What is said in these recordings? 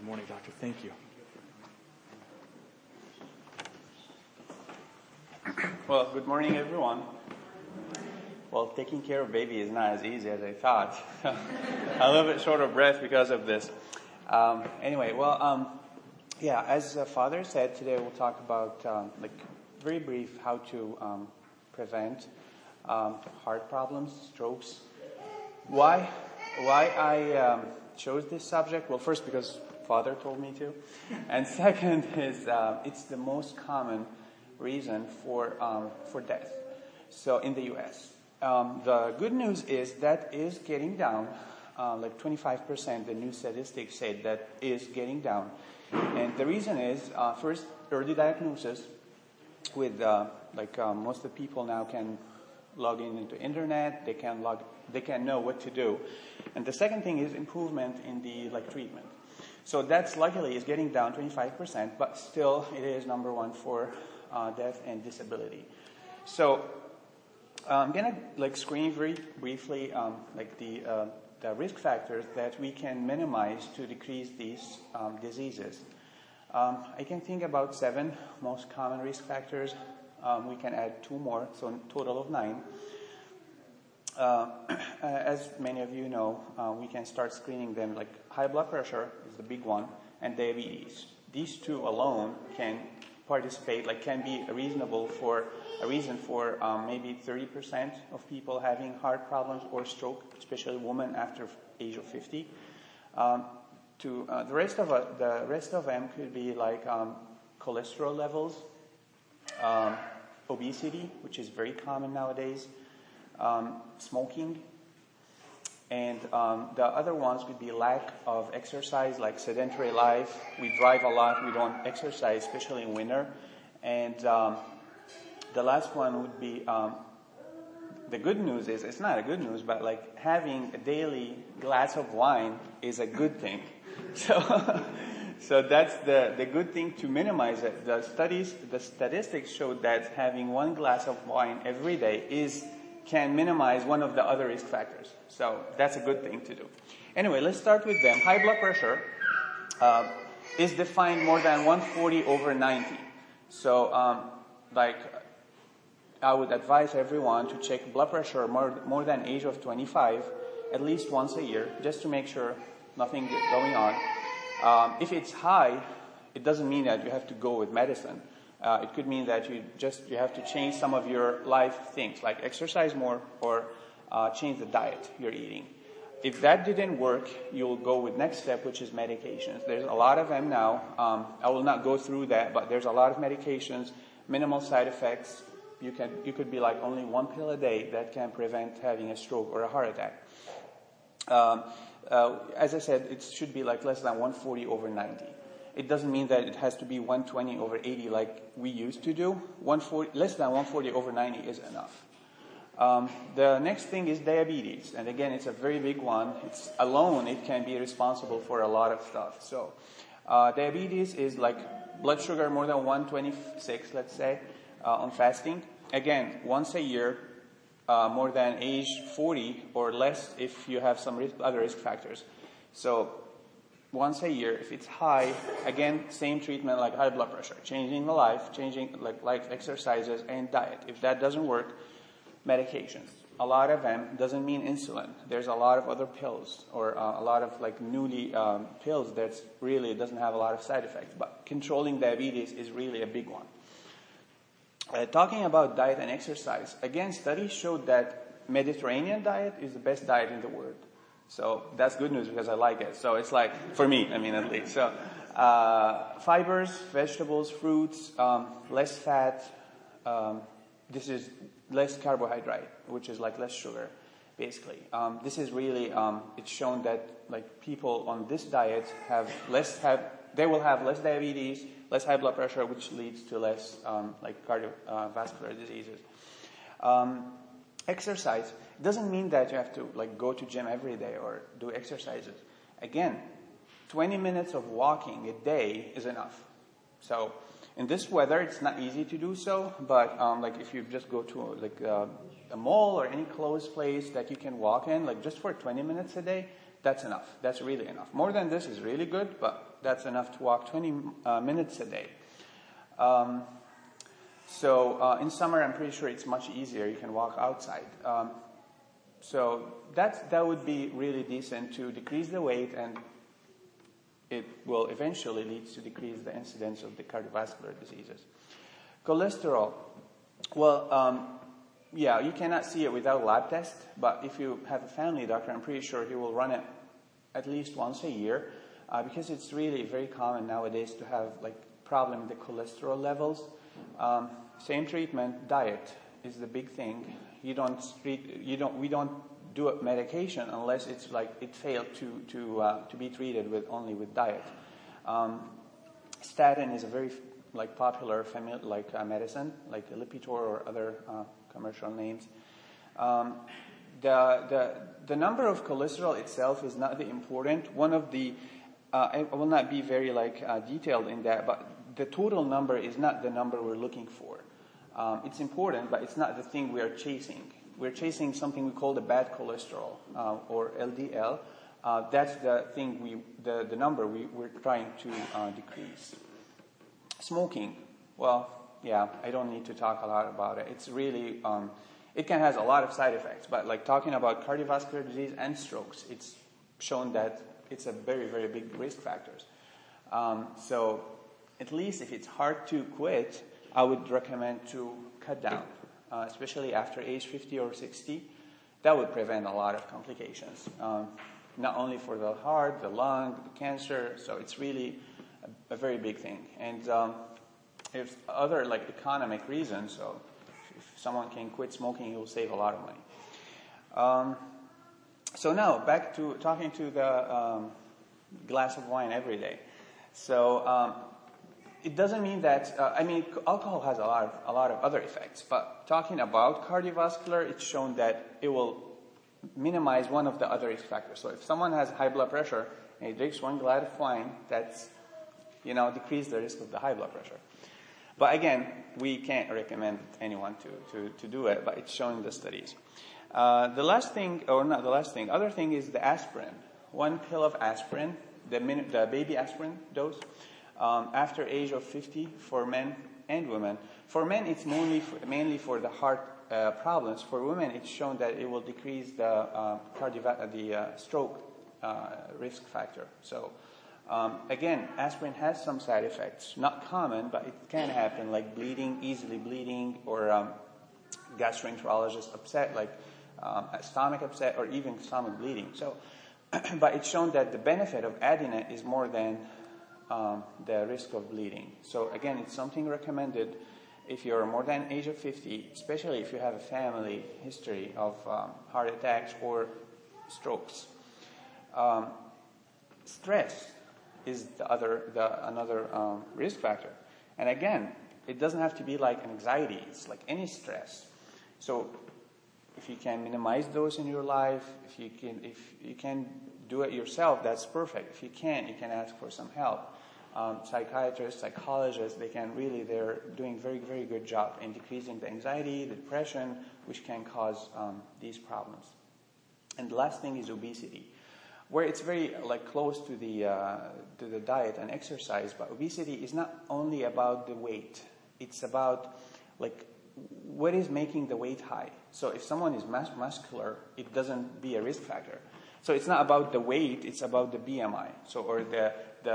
morning, Doctor. Thank you. Well, good morning, everyone. Well, taking care of baby is not as easy as I thought. A little bit short of breath because of this. As Father said, today we'll talk about, very brief, how to prevent heart problems, strokes. Why I chose this subject? Well, first, because Father told me to. And second is it's the most common reason for death. So in the U.S. The good news is that is getting down, 25%, the new statistics say that is getting down. And the reason is, first, early diagnosis with, most of the people now can log into internet, they can know what to do. And the second thing is improvement in the, treatment. So that's luckily is getting down 25%, but still it is number one for death and disability. So I'm going to screen very briefly the risk factors that we can minimize to decrease these diseases. I can think about 7 most common risk factors. We can add 2 more, so a total of 9. As many of you know, we can start screening them, like high blood pressure is the big one, and diabetes. These 2 alone can can be a reason for maybe 30% of people having heart problems or stroke, especially women after age of 50. The rest of them could be cholesterol levels, obesity, which is very common nowadays, smoking, and the other ones would be lack of exercise, like sedentary life. We drive a lot, we don't exercise, especially in winter. And the last one would be, the good news is, it's not a good news, but having a daily glass of wine is a good thing. So that's the good thing to minimize it. The statistics show that having 1 glass of wine every day can minimize one of the other risk factors. So that's a good thing to do. Anyway, let's start with them. High blood pressure is defined more than 140/90. So, I would advise everyone to check blood pressure more than age of 25 at least once a year, just to make sure nothing is going on. If it's high, it doesn't mean that you have to go with medicine. It could mean that you have to change some of your life things, like exercise more or change the diet you're eating. If that didn't work, you'll go with next step, which is medications. There's a lot of them now. I will not go through that, but there's a lot of medications, minimal side effects. You could be only 1 pill a day that can prevent having a stroke or a heart attack. As I said, it should be less than 140/90. It doesn't mean that it has to be 120/80 like we used to do. Less than 140/90 is enough. The next thing is diabetes. And again, it's a very big one. It can be responsible for a lot of stuff. So diabetes is blood sugar more than 126, let's say, on fasting. Again, once a year, more than age 40 or less if you have some other risk factors. So once a year, if it's high, again, same treatment like high blood pressure, changing the life, changing life exercises and diet. If that doesn't work, medications. A lot of them doesn't mean insulin. There's a lot of other pills or a lot of newly pills that really doesn't have a lot of side effects. But controlling diabetes is really a big one. Talking about diet and exercise, again, studies showed that Mediterranean diet is the best diet in the world. So that's good news because I like it. So it's for me, at least. So fibers, vegetables, fruits, less fat. This is less carbohydrate, which is less sugar, basically. This is really, it's shown that people on this diet they will have less diabetes, less high blood pressure, which leads to less cardiovascular diseases. Exercise doesn't mean that you have to go to gym every day or do exercises. Again, 20 minutes of walking a day is enough. So in this weather, it's not easy to do so, but if you just go to a mall or any closed place that you can walk in, just for 20 minutes a day, that's enough. That's really enough. More than this is really good, but that's enough to walk 20 minutes a day. So in summer, I'm pretty sure it's much easier. You can walk outside. So that would be really decent to decrease the weight, and it will eventually lead to decrease the incidence of the cardiovascular diseases. Cholesterol. Well, yeah, you cannot see it without lab test, but if you have a family doctor, I'm pretty sure he will run it at least once a year, because it's really very common nowadays to have like problem with the cholesterol levels. Same treatment, diet is the big thing. We don't do a medication unless it's like it failed to be treated only with diet. Statin is a very like popular medicine, like Lipitor or other commercial names. The number of cholesterol itself is not the important. One of the I will not be very detailed in that, but the total number is not the number we're looking for. It's important, but it's not the thing we are chasing. We're chasing something we call the bad cholesterol, or LDL. That's the thing the number we're trying to decrease. Smoking. Well, yeah, I don't need to talk a lot about it. It's really, it has a lot of side effects, but like talking about cardiovascular disease and strokes, it's shown that it's a very, very big risk factors. So at least if it's hard to quit, I would recommend to cut down, especially after age 50 or 60. That would prevent a lot of complications, not only for the heart, the lung, the cancer. So it's really a very big thing. And there's other economic reasons. So if someone can quit smoking, he will save a lot of money. So now back to talking to the glass of wine every day. So it doesn't mean that alcohol has a lot of other effects. But talking about cardiovascular, it's shown that it will minimize one of the other risk factors. So if someone has high blood pressure and he drinks one glass of wine, that's decrease the risk of the high blood pressure. But again, we can't recommend anyone to do it, but it's shown in the studies. The other thing is the aspirin. 1 pill of aspirin, the baby aspirin dose, after age of 50 for men and women. For men, it's mainly for the heart problems. For women, it's shown that it will decrease the stroke risk factor. So again, aspirin has some side effects. Not common, but it can happen, like bleeding, easily bleeding, or gastroenterologist upset, stomach upset, or even stomach bleeding. So, but it's shown that the benefit of adding it is more than the risk of bleeding. So again, it's something recommended if you're more than age of 50, especially if you have a family history of heart attacks or strokes. Stress is another risk factor. And again, it doesn't have to be like anxiety. It's like any stress. So if you can minimize those in your life, if you can do it yourself, that's perfect. If you can't, you can ask for some help. Psychiatrists, psychologists, they're doing very, very good job in decreasing the anxiety, the depression, which can cause these problems. And the last thing is obesity, where it's very close to the diet and exercise. But obesity is not only about the weight; it's about what is making the weight high. So if someone is muscular, it doesn't be a risk factor. So it's not about the weight; it's about the BMI. So or the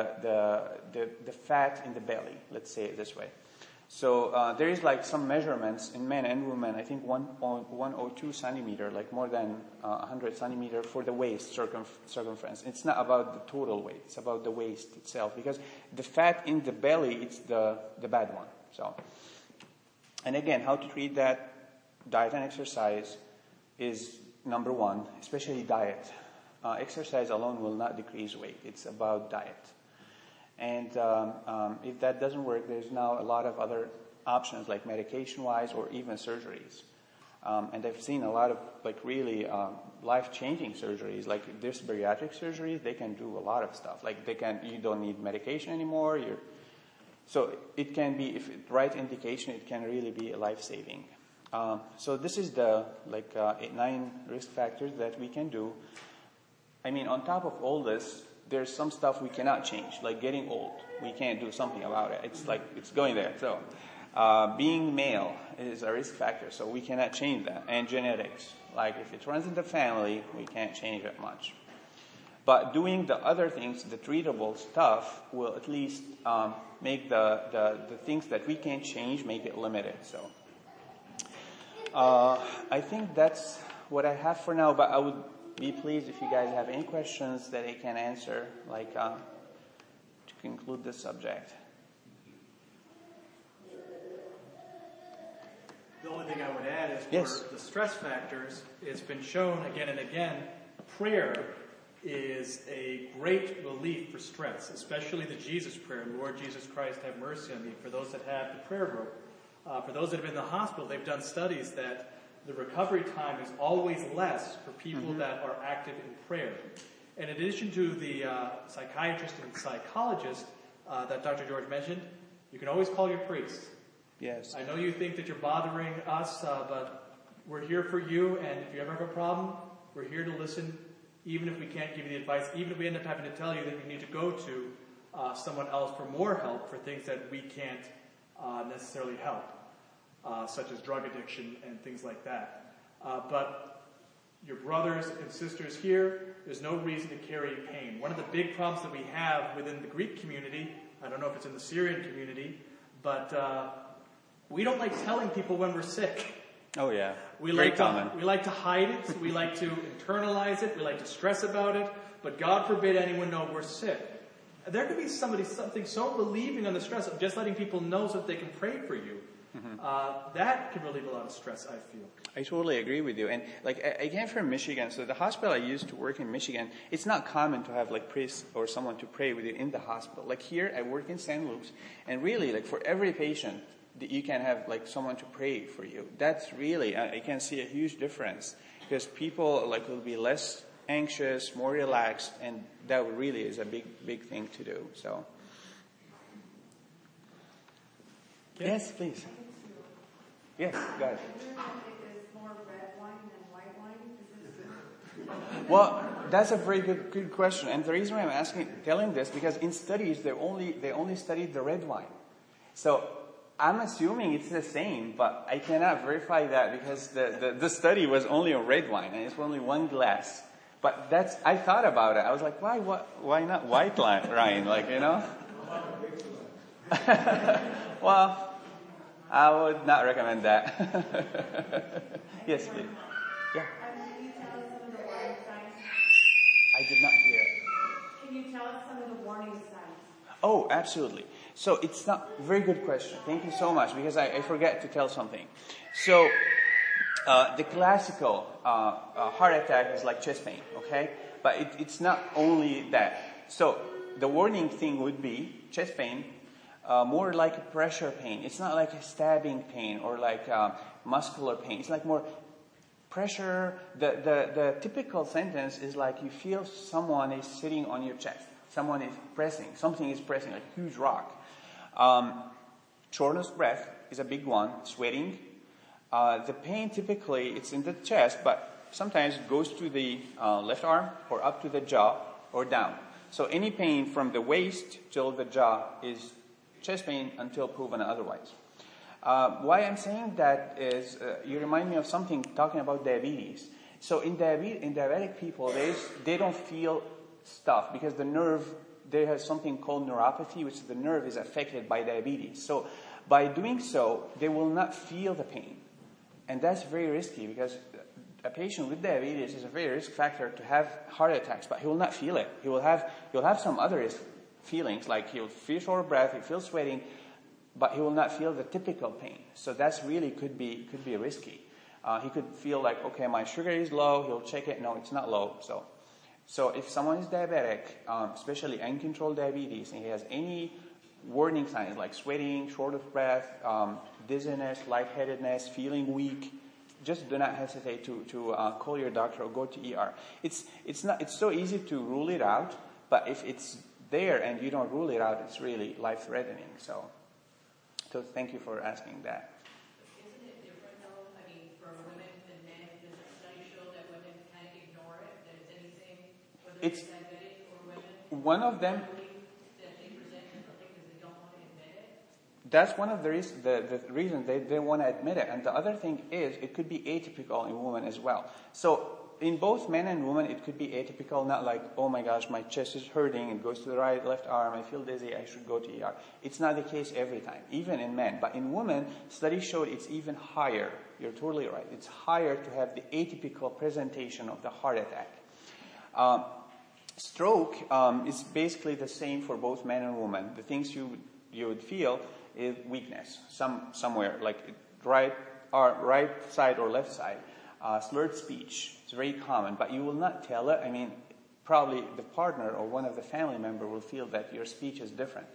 fat in the belly. Let's say it this way. So there is some measurements in men and women. I think 102 centimeter, more than 100 centimeter for the waist circumference. It's not about the total weight; it's about the waist itself, because the fat in the belly, it's the bad one. So, and again, how to treat that? Diet and exercise is number one, especially diet. Exercise alone will not decrease weight. It's about diet. And if that doesn't work, there's now a lot of other options, like medication-wise or even surgeries. And I've seen a lot of really life-changing surgeries, like this bariatric surgeries. They can do a lot of stuff. You don't need medication anymore. So it can be, if it's the right indication, it can really be life-saving. So this is the 9 risk factors that we can do. I mean, on top of all this, there's some stuff we cannot change, like getting old. We can't do something about it. It's like, it's going there. So, being male is a risk factor, so we cannot change that. And genetics, like if it runs in the family, we can't change it much. But doing the other things, the treatable stuff, will at least make the things that we can't change, make it limited. So, I think that's what I have for now, but I would be pleased if you guys have any questions that I can answer, like to conclude this subject. The only thing I would add is Yes. for the stress factors, it's been shown again and again, prayer is a great relief for stress, especially the Jesus prayer, Lord Jesus Christ, have mercy on me. For those that have the prayer group, for those that have been in the hospital, they've done studies that the recovery time is always less for people that are active in prayer. In addition to the psychiatrist and psychologist that Dr. George mentioned, you can always call your priest. Yes. I know you think that you're bothering us, but we're here for you, and if you ever have a problem, we're here to listen, even if we can't give you the advice, even if we end up having to tell you that you need to go to someone else for more help for things that we can't necessarily help. Such as drug addiction and things like that. But your brothers and sisters here, there's no reason to carry pain. One of the big problems that we have within the Greek community, I don't know if it's in the Syrian community, but we don't like telling people when we're sick. Oh yeah, We very like common. we like to hide it. We like to internalize it. We like to stress about it. But God forbid anyone know we're sick. There could be something so relieving on the stress of just letting people know so that they can pray for you. That can relieve a lot of stress, I feel. I totally agree with you. And like, I came from Michigan, so the hospital I used to work in Michigan, it's not common to have like priests or someone to pray with you in the hospital. Like here, I work in St. Luke's, and really, like for every patient, you can have like someone to pray for you. That's really, I can see a huge difference, because people like will be less anxious, more relaxed, and that really is a big thing to do. So, yes, please. Yes, go ahead. Well, that's a very good question, and the reason why I'm telling this, because in studies they only studied the red wine, so I'm assuming it's the same, but I cannot verify that because the study was only on red wine and it's only one glass. But I thought about it. I was like, why not white wine? Like, you know. Well, I would not recommend that. Yes, please. Yeah. Can you tell us some of the warning signs? I did not hear it. Can you tell us some of the warning signs? Oh, absolutely. So it's not very good question. Thank you so much, because I forgot to tell something. So the classical heart attack is like chest pain, okay? But it's not only that. So the warning thing would be chest pain, more like a pressure pain. It's not like a stabbing pain or like muscular pain. It's like more pressure. The typical sentence is like you feel someone is sitting on your chest. Someone is pressing. Something is pressing, like a huge rock. Shortness of breath is a big one. Sweating. The pain typically, it's in the chest, but sometimes it goes to the left arm or up to the jaw or down. So any pain from the waist till the jaw is chest pain until proven otherwise. Why I'm saying that is, you remind me of something talking about diabetes. So in diabetic people, they don't feel stuff because the nerve, there has something called neuropathy, which the nerve is affected by diabetes. So by doing so, they will not feel the pain. And that's very risky because a patient with diabetes is a very risk factor to have heart attacks, but he will not feel it. He'll have some other risk feelings, like he'll feel short of breath, he'll feel sweating, but he will not feel the typical pain. So that's really could be risky. He could feel like, okay, my sugar is low. He'll check it. No, it's not low. So if someone is diabetic, especially uncontrolled diabetes, and he has any warning signs like sweating, short of breath, dizziness, lightheadedness, feeling weak, just do not hesitate to call your doctor or go to ER. It's so easy to rule it out, but if it's there and you don't rule it out, it's really life-threatening. So thank you for asking that. Isn't it different though? I mean, for women and men, does the study show that women kind of ignore it? That it's anything, whether It's diabetic or women one of them. believe that they present differently because they don't want to admit it? That's one of the reasons they want to admit it. And the other thing is, it could be atypical in women as well. So in both men and women, it could be atypical, not like, oh my gosh, my chest is hurting, it goes to the right, left arm, I feel dizzy, I should go to ER. It's not the case every time, even in men. But in women, studies showed it's even higher. You're totally right. It's higher to have the atypical presentation of the heart attack. Stroke is basically the same for both men and women. The things you would feel is weakness, somewhere, like right side or left side. Slurred speech is very common, but you will not tell it. I mean, probably the partner or one of the family member will feel that your speech is different.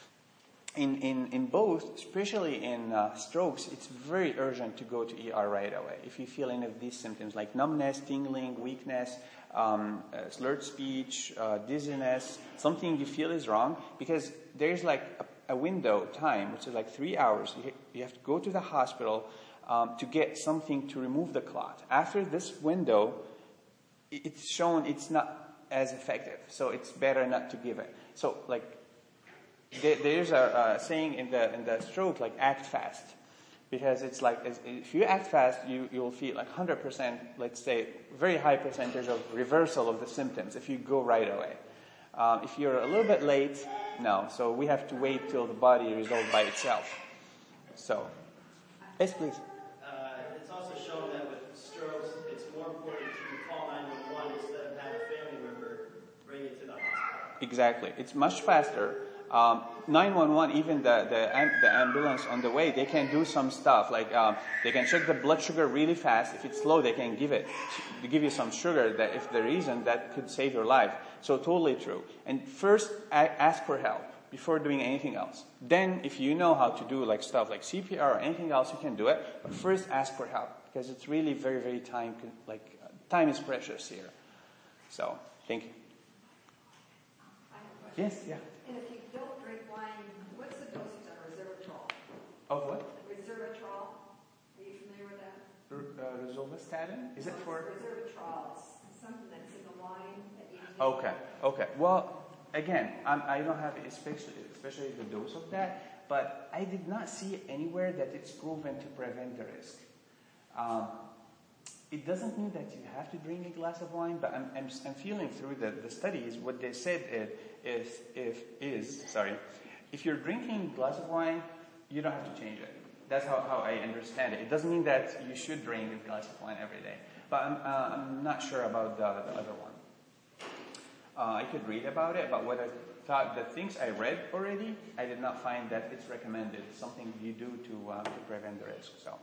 In both, especially in strokes, it's very urgent to go to ER right away. If you feel any of these symptoms like numbness, tingling, weakness, slurred speech, dizziness, something you feel is wrong, because there's like a window time, which is like 3 hours. You have to go to the hospital to get something to remove the clot. After this window, it's shown it's not as effective, so it's better not to give it. So like there's a saying in the stroke, like act fast, because it's like if you act fast, you'll feel like 100%, let's say, very high percentage of reversal of the symptoms if you go right away. If you're a little bit late, no. So we have to wait till the body resolves by itself. So, yes, please. It's also shown that with strokes, it's more important to call 911 instead of have a family member bring you to the hospital. Exactly. It's much faster. 911, even the ambulance on the way, they can do some stuff. Like they can check the blood sugar really fast. If it's low, they can give you some sugar that, if there isn't, that could save your life. So totally true. And first, ask for help before doing anything else. Then, if you know how to do like stuff like CPR or anything else, you can do it. But first, ask for help, because it's really very, very time is precious here. So, thank you. I have a question. Yes, yeah. And if you don't drink wine, what's the dosage on resveratrol? Of what? Resveratrol. Are you familiar with that? Rosuvastatin? Is it for? Resveratrol. It's something that's in the wine that you take. Okay. Well, again, I don't have especially the dose of that, but I did not see anywhere that it's proven to prevent the risk. It doesn't mean that you have to drink a glass of wine, but I'm feeling through the studies. What they said is if you're drinking a glass of wine, you don't have to change it. That's how I understand it. It doesn't mean that you should drink a glass of wine every day. But I'm not sure about the other one. I could read about it, but what I thought, the things I read already, I did not find that it's recommended. It's something you do to prevent the risk. So,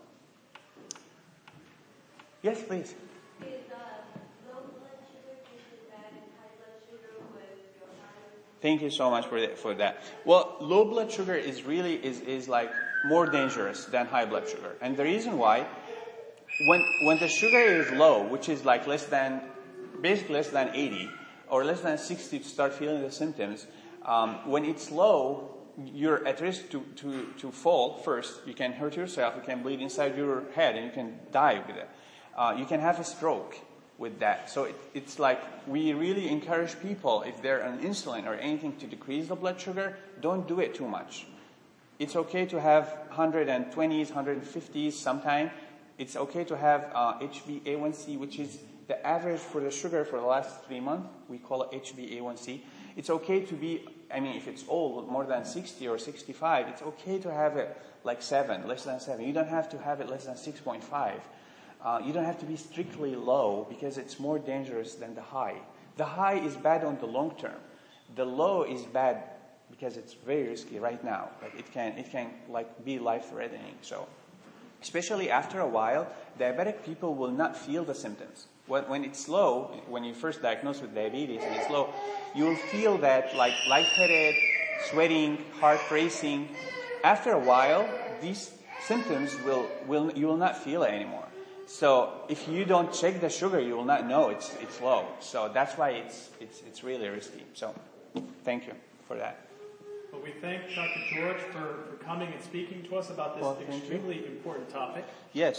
yes, please. Is low blood sugar just as bad as high blood sugar with your heart? Thank you so much for that. Well, low blood sugar is really is like more dangerous than high blood sugar, and the reason why, when the sugar is low, which is like basically less than 80 or less than 60 to start feeling the symptoms, when it's low, you're at risk to fall first. You can hurt yourself, you can bleed inside your head, and you can die with it. You can have a stroke with that. So it's like we really encourage people, if they're on insulin or anything to decrease the blood sugar, don't do it too much. It's okay to have 120s, 150s sometime. It's okay to have HbA1c, which is the average for the sugar for the last 3 months. We call it HbA1c. It's okay to be, if it's old, more than 60 or 65, it's okay to have it like 7, less than 7. You don't have to have it less than 6.5. You don't have to be strictly low, because it's more dangerous than the high. The high is bad on the long term. The low is bad because it's very risky right now. Like it can be life-threatening. So, especially after a while, diabetic people will not feel the symptoms. When it's low, when you first diagnosed with diabetes and it's low, you will feel that like lightheaded, sweating, heart racing. After a while, these symptoms you will not feel it anymore. So if you don't check the sugar, you will not know it's low. So that's why it's really risky. So thank you for that. Well, we thank Dr. George for coming and speaking to us about this extremely important topic. Yes.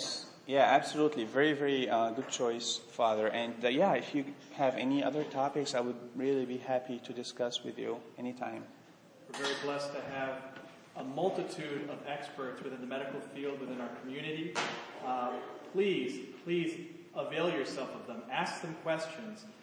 Yeah, absolutely. Very, very good choice, Father. And yeah, if you have any other topics, I would really be happy to discuss with you anytime. We're very blessed to have a multitude of experts within the medical field, within our community. Please avail yourself of them. Ask them questions.